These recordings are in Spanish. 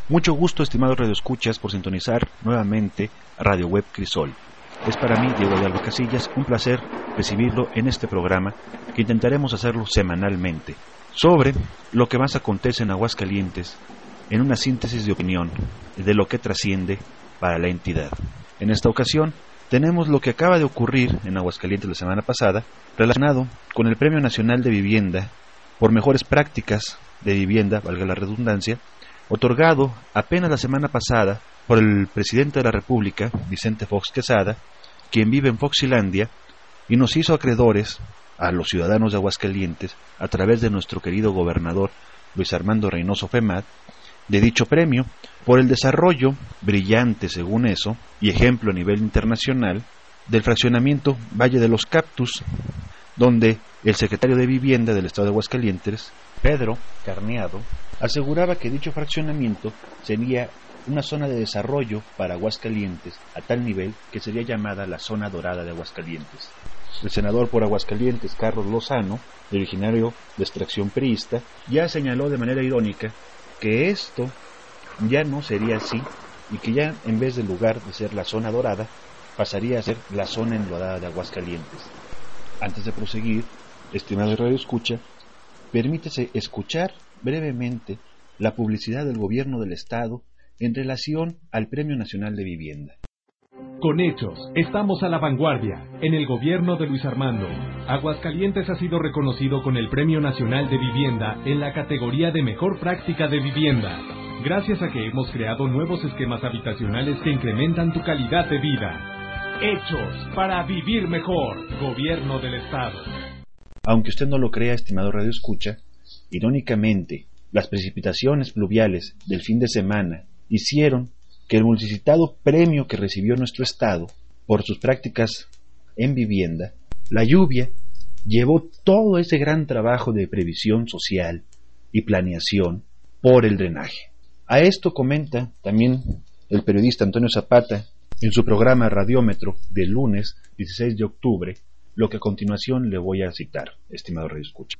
Mucho gusto, estimados radioescuchas, por sintonizar nuevamente a Radio Web Crisol. Es para mí, Diego de Alba Casillas, un placer recibirlo en este programa que intentaremos hacerlo semanalmente, sobre lo que más acontece en Aguascalientes, en una síntesis de opinión de lo que trasciende para la entidad. En esta ocasión tenemos lo que acaba de ocurrir en Aguascalientes la semana pasada, relacionado con el Premio Nacional de Vivienda por Mejores Prácticas de Vivienda, valga la redundancia, otorgado apenas la semana pasada por el presidente de la República, Vicente Fox Quesada, quien vive en Foxilandia, y nos hizo acreedores a los ciudadanos de Aguascalientes, a través de nuestro querido gobernador Luis Armando Reynoso Femat, de dicho premio, por el desarrollo brillante, según eso, y ejemplo a nivel internacional, del fraccionamiento Valle de los Cactus, donde el secretario de Vivienda del Estado de Aguascalientes, Pedro Carneado, aseguraba que dicho fraccionamiento sería una zona de desarrollo para Aguascalientes, a tal nivel que sería llamada la zona dorada de Aguascalientes. El senador por Aguascalientes, Carlos Lozano, originario de extracción priista, ya señaló de manera irónica que esto ya no sería así y que ya en vez del lugar de ser la zona dorada, pasaría a ser la zona enlodada de Aguascalientes. Antes de proseguir, estimado Radio Escucha, permítese escuchar brevemente la publicidad del gobierno del Estado en relación al Premio Nacional de Vivienda. Con hechos, estamos a la vanguardia. En el gobierno de Luis Armando, Aguascalientes ha sido reconocido con el Premio Nacional de Vivienda en la categoría de Mejor Práctica de Vivienda, gracias a que hemos creado nuevos esquemas habitacionales que incrementan tu calidad de vida. Hechos para vivir mejor. Gobierno del Estado. Aunque usted no lo crea, estimado Radio Escucha, irónicamente, las precipitaciones pluviales del fin de semana hicieron que el multicitado premio que recibió nuestro Estado por sus prácticas en vivienda, la lluvia, llevó todo ese gran trabajo de previsión social y planeación por el drenaje. A esto comenta también el periodista Antonio Zapata en su programa Radiómetro del lunes 16 de octubre, lo que a continuación le voy a citar, estimado Radio Escucha.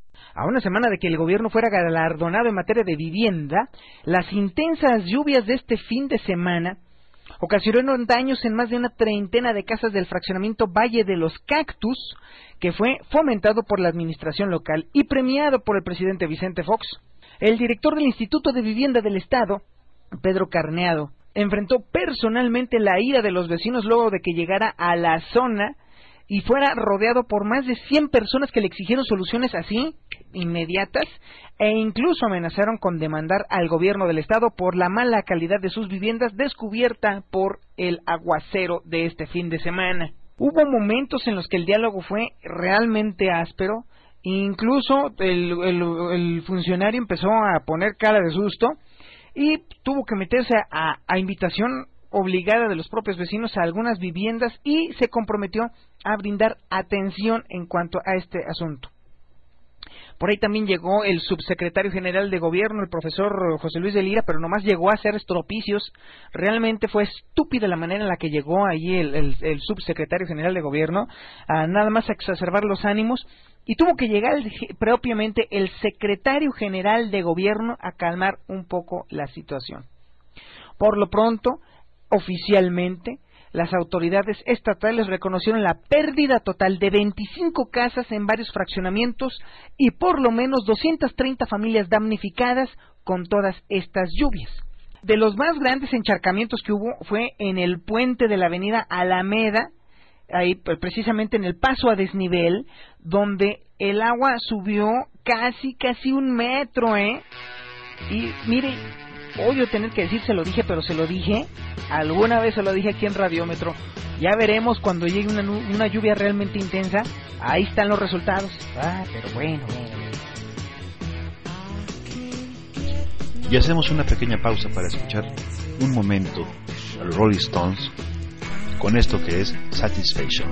A una semana de que el gobierno fuera galardonado en materia de vivienda, las intensas lluvias de este fin de semana ocasionaron daños en más de una treintena de casas del fraccionamiento Valle de los Cactus, que fue fomentado por la administración local y premiado por el presidente Vicente Fox. El director del Instituto de Vivienda del Estado, Pedro Carneado, enfrentó personalmente la ira de los vecinos luego de que llegara a la zona y fuera rodeado por más de 100 personas que le exigieron soluciones así, inmediatas, e incluso amenazaron con demandar al gobierno del estado por la mala calidad de sus viviendas descubierta por el aguacero de este fin de semana. Hubo momentos en los que el diálogo fue realmente áspero, incluso el funcionario empezó a poner cara de susto y tuvo que meterse a invitación obligada de los propios vecinos a algunas viviendas y se comprometió a brindar atención en cuanto a este asunto. Por ahí también llegó el subsecretario general de gobierno, el profesor José Luis de Lira, pero nomás llegó a hacer estropicios. Realmente fue estúpida la manera en la que llegó allí el subsecretario general de gobierno, a nada más exacerbar los ánimos, y tuvo que llegar propiamente el secretario general de gobierno a calmar un poco la situación. Por lo pronto, oficialmente, las autoridades estatales reconocieron la pérdida total de 25 casas en varios fraccionamientos y por lo menos 230 familias damnificadas con todas estas lluvias. De los más grandes encharcamientos que hubo fue en el puente de la avenida Alameda, ahí precisamente en el paso a desnivel, donde el agua subió casi 1 metro, y mire, odio tener que decir se lo dije, pero se lo dije, alguna vez se lo dije aquí en Radiómetro, ya veremos cuando llegue una lluvia realmente intensa, ahí están los resultados. Pero bueno. Y hacemos una pequeña pausa para escuchar un momento a los Rolling Stones con esto que es Satisfaction.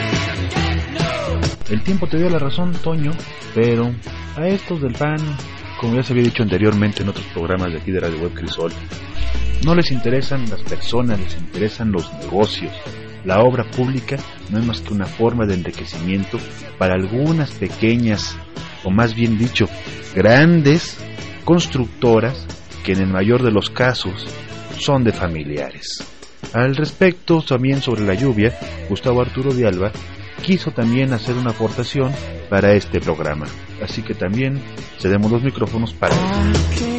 El tiempo te dio la razón, Toño, pero a estos del PAN Como ya se había dicho anteriormente en otros programas de aquí de Radio Web Crisol, no les interesan las personas, les interesan los negocios. La obra pública no es más que una forma de enriquecimiento para algunas pequeñas, o más bien dicho, grandes constructoras que en el mayor de los casos son de familiares. Al respecto, también sobre la lluvia, Gustavo Arturo de Alba quiso también hacer una aportación para este programa. Así que también cedemos los micrófonos para él.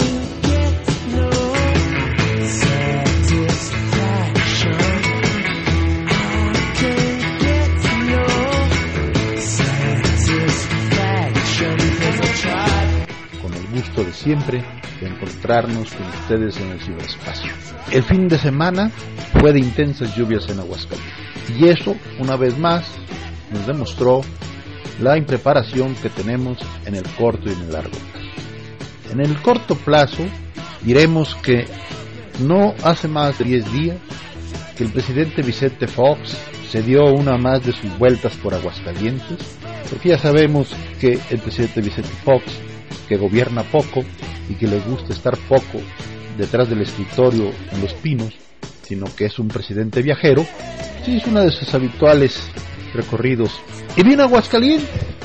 Con el gusto de siempre de encontrarnos con ustedes en el ciberespacio. El fin de semana fue de intensas lluvias en Aguascalientes. Y eso, una vez más, nos demostró la impreparación que tenemos en el corto y en el largo plazo. En el corto plazo, diremos que no hace más de 10 días que el presidente Vicente Fox se dio una más de sus vueltas por Aguascalientes, porque ya sabemos que el presidente Vicente Fox, que gobierna poco y que le gusta estar poco detrás del escritorio en Los Pinos, sino que es un presidente viajero, sí es uno de sus habituales recorridos. Y vino a Aguascalientes,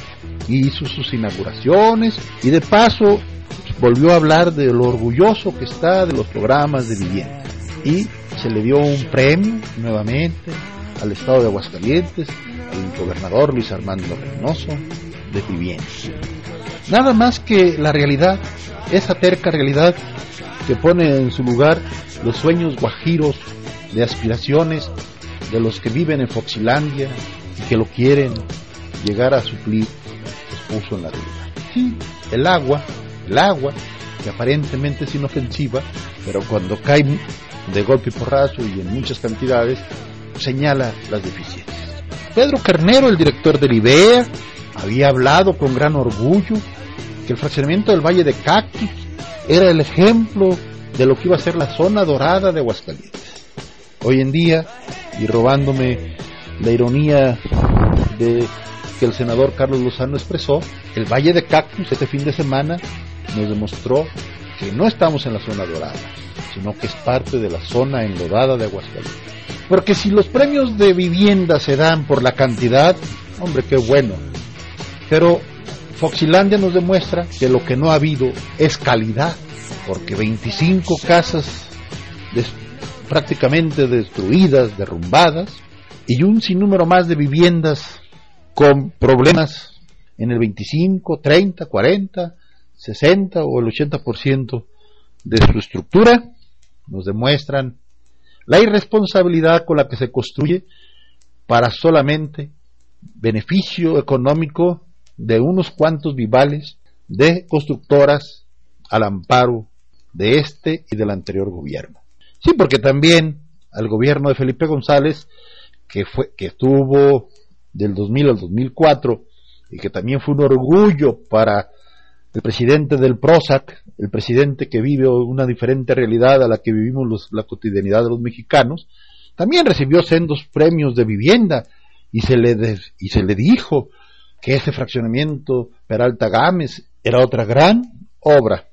y hizo sus inauguraciones, y de paso volvió a hablar de lo orgulloso que está de los programas de vivienda. Y se le dio un premio nuevamente al estado de Aguascalientes, al gobernador Luis Armando Reynoso, de vivienda. Nada más que la realidad, esa terca realidad que pone en su lugar los sueños guajiros de aspiraciones de los que viven en Foxilandia y que lo quieren llegar a suplir, los puso en la realidad. Sí, el agua, que aparentemente es inofensiva, pero cuando cae de golpe y porrazo y en muchas cantidades, señala las deficiencias. Pedro Carnero, el director del IBEA, había hablado con gran orgullo que el fraccionamiento del Valle de Cactus era el ejemplo de lo que iba a ser la zona dorada de Aguascalientes. Hoy en día, y robándome la ironía de que el senador Carlos Lozano expresó, el Valle de Cactus este fin de semana nos demostró que no estamos en la zona dorada, sino que es parte de la zona enlodada de Aguascalientes. Porque si los premios de vivienda se dan por la cantidad, hombre, qué bueno. Pero Foxilandia nos demuestra que lo que no ha habido es calidad, porque 25 casas prácticamente destruidas, derrumbadas, y un sinnúmero más de viviendas con problemas en el 25, 30, 40, 60 o el 80% de su estructura, nos demuestran la irresponsabilidad con la que se construye para solamente beneficio económico de unos cuantos vivales de constructoras al amparo de este y del anterior gobierno. Sí, porque también al gobierno de Felipe González, que estuvo del 2000 al 2004 y que también fue un orgullo para el presidente del PROSAC, el presidente que vive una diferente realidad a la que vivimos la cotidianidad de los mexicanos, también recibió sendos premios de vivienda y se le dijo que ese fraccionamiento Peralta Gámez era otra gran obra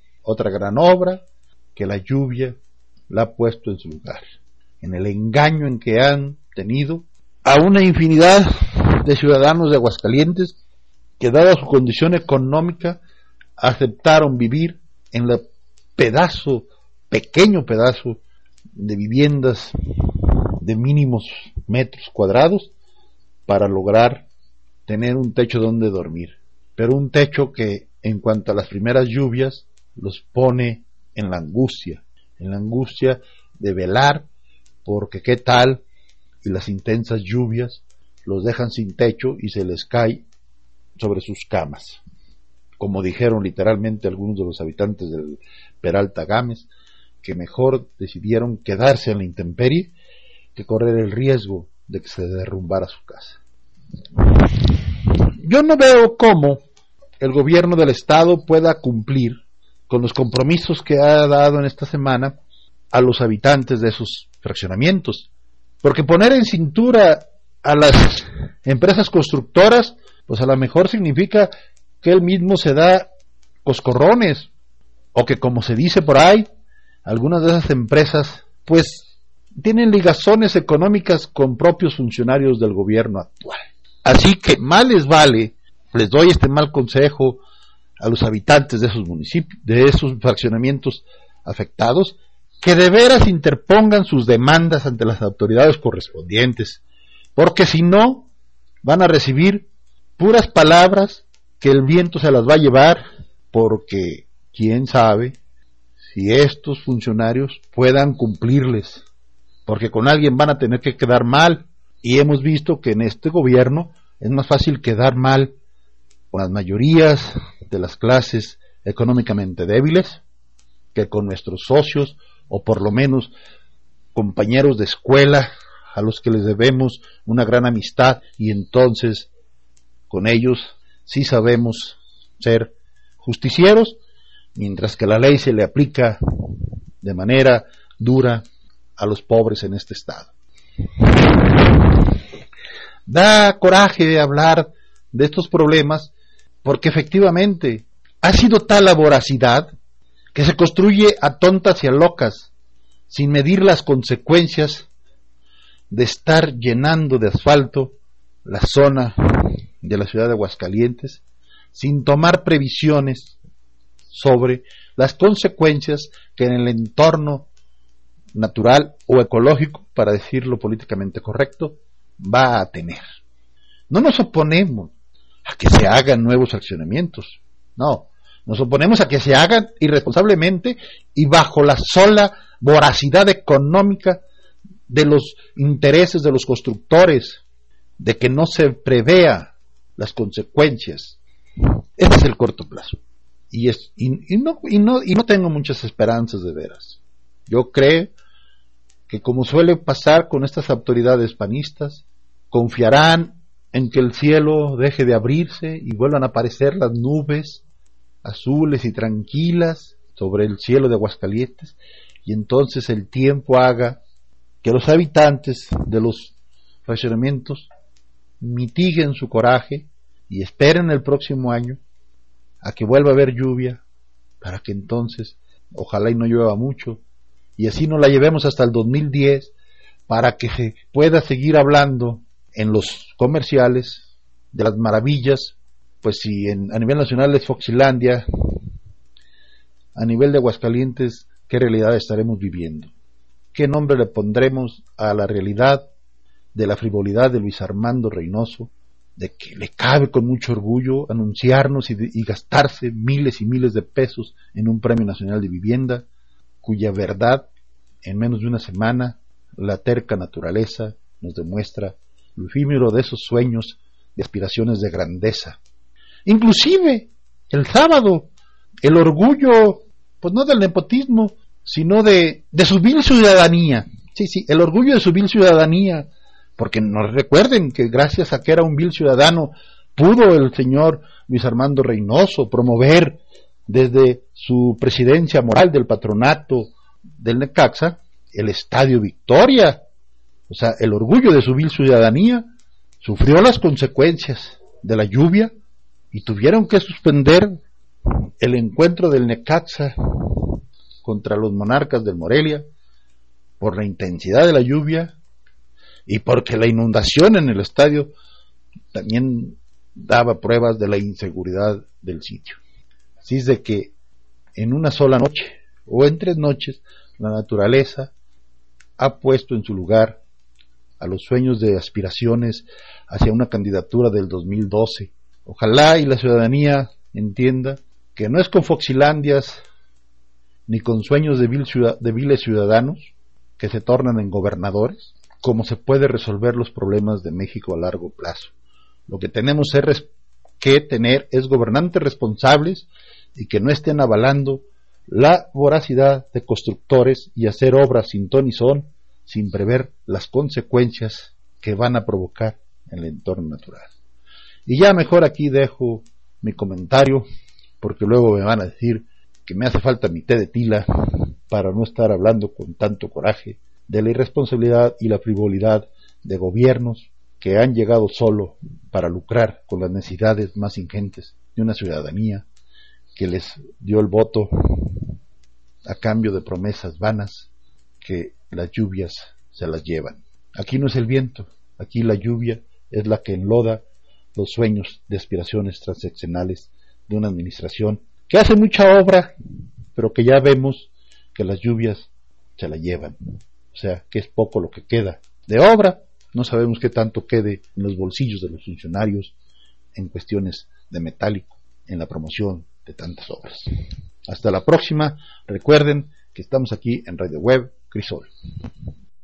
que la lluvia la ha puesto en su lugar, en el engaño en que han tenido a una infinidad de ciudadanos de Aguascalientes que, dada su condición económica, aceptaron vivir en el pequeño pedazo de viviendas de mínimos metros cuadrados para lograr tener un techo donde dormir, pero un techo que en cuanto a las primeras lluvias los pone en la angustia de velar, porque qué tal y las intensas lluvias los dejan sin techo y se les cae sobre sus camas, como dijeron literalmente algunos de los habitantes del Peralta Gámez, que mejor decidieron quedarse en la intemperie que correr el riesgo de que se derrumbara su casa. Yo no veo cómo el gobierno del estado pueda cumplir con los compromisos que ha dado en esta semana a los habitantes de esos fraccionamientos, porque poner en cintura a las empresas constructoras, pues a lo mejor significa que él mismo se da coscorrones, o que, como se dice por ahí, algunas de esas empresas pues tienen ligazones económicas con propios funcionarios del gobierno actual. Así que más les vale, les doy este mal consejo a los habitantes de esos municipios, de esos fraccionamientos afectados, que de veras interpongan sus demandas ante las autoridades correspondientes, porque si no, van a recibir puras palabras que el viento se las va a llevar, porque quién sabe si estos funcionarios puedan cumplirles, porque con alguien van a tener que quedar mal, y hemos visto que en este gobierno es más fácil quedar mal con las mayorías de las clases económicamente débiles que con nuestros socios, o por lo menos compañeros de escuela a los que les debemos una gran amistad, y entonces con ellos sí sabemos ser justicieros, mientras que la ley se le aplica de manera dura a los pobres en este estado. Da coraje hablar de estos problemas, porque efectivamente ha sido tal la voracidad que se construye a tontas y a locas, sin medir las consecuencias de estar llenando de asfalto la zona de la ciudad de Aguascalientes, sin tomar previsiones sobre las consecuencias que en el entorno natural o ecológico, para decirlo políticamente correcto, va a tener. No nos oponemos a que se hagan nuevos accionamientos, no, nos oponemos a que se hagan irresponsablemente y bajo la sola voracidad económica de los intereses de los constructores, de que no se prevea las consecuencias. Ese es el corto plazo. Y no tengo muchas esperanzas de veras. Yo creo que, como suele pasar con estas autoridades panistas, confiarán en que el cielo deje de abrirse y vuelvan a aparecer las nubes azules y tranquilas sobre el cielo de Aguascalientes, y entonces el tiempo haga que los habitantes de los fraccionamientos mitiguen su coraje y esperen el próximo año a que vuelva a haber lluvia, para que entonces ojalá y no llueva mucho, y así nos la llevemos hasta el 2010, para que se pueda seguir hablando en los comerciales de las maravillas. Pues si a nivel nacional es Foxilandia, a nivel de Aguascalientes, ¿qué realidad estaremos viviendo? ¿Qué nombre le pondremos a la realidad de la frivolidad de Luis Armando Reynoso, de que le cabe con mucho orgullo anunciarnos y gastarse miles y miles de pesos en un Premio Nacional de Vivienda, cuya verdad, en menos de una semana, la terca naturaleza nos demuestra lo efímero de esos sueños y aspiraciones de grandeza? Inclusive, el sábado, el orgullo, pues no del nepotismo, sino de su vil ciudadanía. Sí, el orgullo de su vil ciudadanía, porque nos recuerden que gracias a que era un vil ciudadano, pudo el señor Luis Armando Reynoso promover desde su presidencia moral del patronato del Necaxa el Estadio Victoria. O sea, el orgullo de su vil ciudadanía sufrió las consecuencias de la lluvia y tuvieron que suspender el encuentro del Necaxa contra los Monarcas del Morelia por la intensidad de la lluvia y porque la inundación en el estadio también daba pruebas de la inseguridad del sitio. Así es de que en una sola noche o en 3 noches la naturaleza ha puesto en su lugar a los sueños de aspiraciones hacia una candidatura del 2012. Ojalá y la ciudadanía entienda que no es con Foxilandias ni con sueños de viles ciudadanos que se tornan en gobernadores como se puede resolver los problemas de México a largo plazo. Lo que tenemos que tener es gobernantes responsables y que no estén avalando la voracidad de constructores y hacer obras sin ton ni son, sin prever las consecuencias que van a provocar en el entorno natural. Y ya mejor aquí dejo mi comentario, porque luego me van a decir que me hace falta mi té de tila para no estar hablando con tanto coraje de la irresponsabilidad y la frivolidad de gobiernos que han llegado solo para lucrar con las necesidades más ingentes de una ciudadanía que les dio el voto a cambio de promesas vanas que las lluvias se las llevan. Aquí no es el viento, aquí la lluvia es la que enloda los sueños de aspiraciones transaccionales de una administración que hace mucha obra, pero que ya vemos que las lluvias se la llevan. O sea, que es poco lo que queda de obra. No sabemos qué tanto quede en los bolsillos de los funcionarios en cuestiones de metálico, en la promoción de tantas obras. Hasta la próxima. Recuerden que estamos aquí en Radio Web Crisol.